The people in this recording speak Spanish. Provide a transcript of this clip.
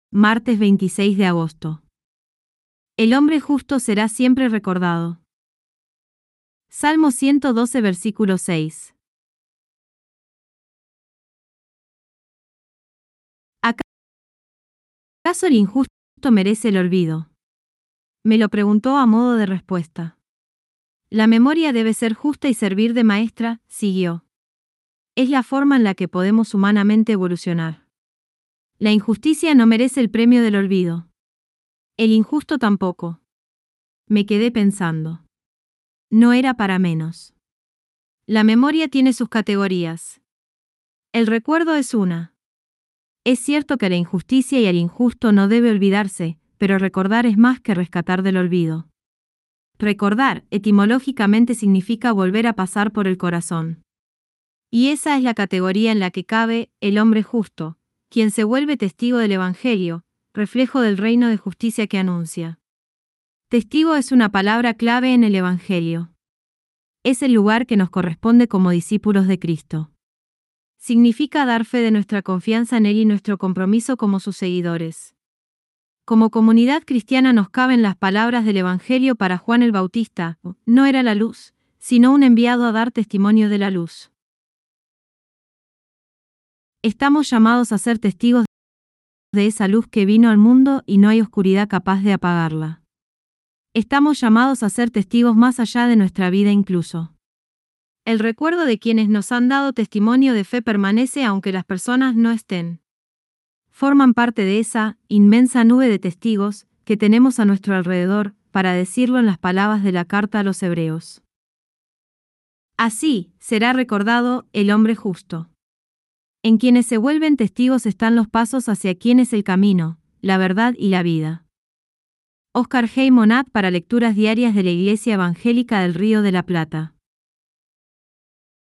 Martes 26 de agosto. El hombre justo será siempre recordado. Salmo 112, versículo 6. ¿Acaso el injusto merece el olvido? Me lo preguntó a modo de respuesta. La memoria debe ser justa y servir de maestra, siguió. Es la forma en la que podemos humanamente evolucionar. La injusticia no merece el premio del olvido. El injusto tampoco. Me quedé pensando. No era para menos. La memoria tiene sus categorías. El recuerdo es una. Es cierto que la injusticia y el injusto no debe olvidarse, pero recordar es más que rescatar del olvido. Recordar, etimológicamente, significa volver a pasar por el corazón. Y esa es la categoría en la que cabe el hombre justo, quien se vuelve testigo del Evangelio, reflejo del reino de justicia que anuncia. Testigo es una palabra clave en el Evangelio. Es el lugar que nos corresponde como discípulos de Cristo. Significa dar fe de nuestra confianza en Él y nuestro compromiso como sus seguidores. Como comunidad cristiana nos caben las palabras del Evangelio para Juan el Bautista: no era la luz, sino un enviado a dar testimonio de la luz. Estamos llamados a ser testigos de esa luz que vino al mundo y no hay oscuridad capaz de apagarla. Estamos llamados a ser testigos más allá de nuestra vida incluso. El recuerdo de quienes nos han dado testimonio de fe permanece aunque las personas no estén. Forman parte de esa inmensa nube de testigos que tenemos a nuestro alrededor, para decirlo en las palabras de la carta a los Hebreos. Así será recordado el hombre justo. En quienes se vuelven testigos están los pasos hacia quien es el camino, la verdad y la vida. Oscar G. Monat para Lecturas Diarias de la Iglesia Evangélica del Río de la Plata.